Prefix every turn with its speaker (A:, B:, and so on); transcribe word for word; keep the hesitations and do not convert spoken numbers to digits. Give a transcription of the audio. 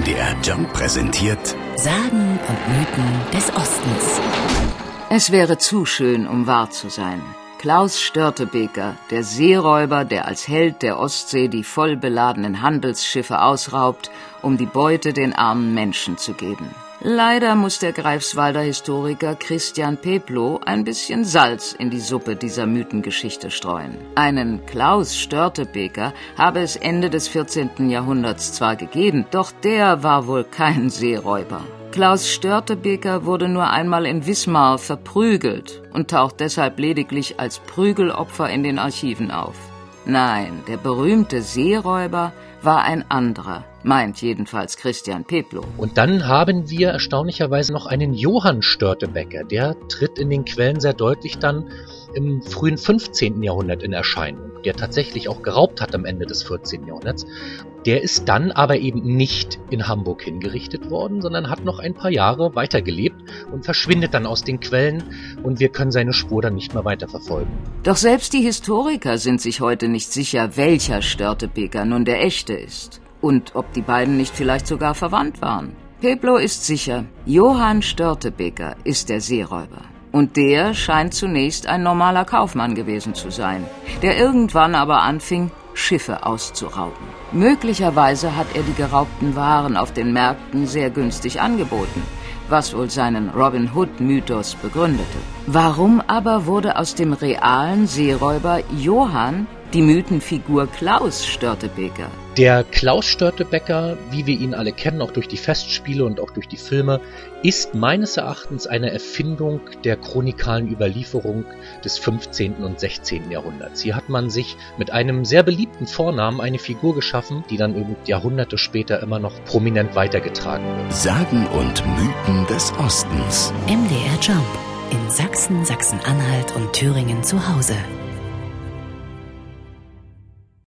A: M D R Jump präsentiert
B: Sagen und Mythen des Ostens.
C: Es wäre zu schön, um wahr zu sein. Klaus Störtebeker, der Seeräuber, der als Held der Ostsee die voll beladenen Handelsschiffe ausraubt, um die Beute den armen Menschen zu geben. Leider muss der Greifswalder Historiker Christian Peplow ein bisschen Salz in die Suppe dieser Mythengeschichte streuen. Einen Klaus Störtebeker habe es Ende des vierzehnten Jahrhunderts zwar gegeben, doch der war wohl kein Seeräuber. Klaus Störtebeker wurde nur einmal in Wismar verprügelt und taucht deshalb lediglich als Prügelopfer in den Archiven auf. Nein, der berühmte Seeräuber war ein anderer, meint jedenfalls Christian Peplow.
D: Und dann haben wir erstaunlicherweise noch einen Johann Störtebeker. Der tritt in den Quellen sehr deutlich dann im frühen fünfzehnten Jahrhundert in Erscheinung, der tatsächlich auch geraubt hat am Ende des vierzehnten Jahrhunderts. Der ist dann aber eben nicht in Hamburg hingerichtet worden, sondern hat noch ein paar Jahre weitergelebt und verschwindet dann aus den Quellen und wir können seine Spur dann nicht mehr weiterverfolgen.
C: Doch selbst die Historiker sind sich heute nicht sicher, welcher Störtebeker nun der echte ist und ob die beiden nicht vielleicht sogar verwandt waren. Peplow ist sicher, Johann Störtebeker ist der Seeräuber. Und der scheint zunächst ein normaler Kaufmann gewesen zu sein, der irgendwann aber anfing, Schiffe auszurauben. Möglicherweise hat er die geraubten Waren auf den Märkten sehr günstig angeboten, was wohl seinen Robin Hood-Mythos begründete. Warum aber wurde aus dem realen Seeräuber Johann die Mythenfigur Klaus Störtebeker?
D: Der Klaus Störtebeker, wie wir ihn alle kennen, auch durch die Festspiele und auch durch die Filme, ist meines Erachtens eine Erfindung der chronikalen Überlieferung des fünfzehnten und sechzehnten Jahrhunderts. Hier hat man sich mit einem sehr beliebten Vornamen eine Figur geschaffen, die dann eben Jahrhunderte später immer noch prominent weitergetragen wird.
A: Sagen und Mythen des Ostens.
B: M D R Jump in Sachsen, Sachsen-Anhalt und Thüringen zu Hause.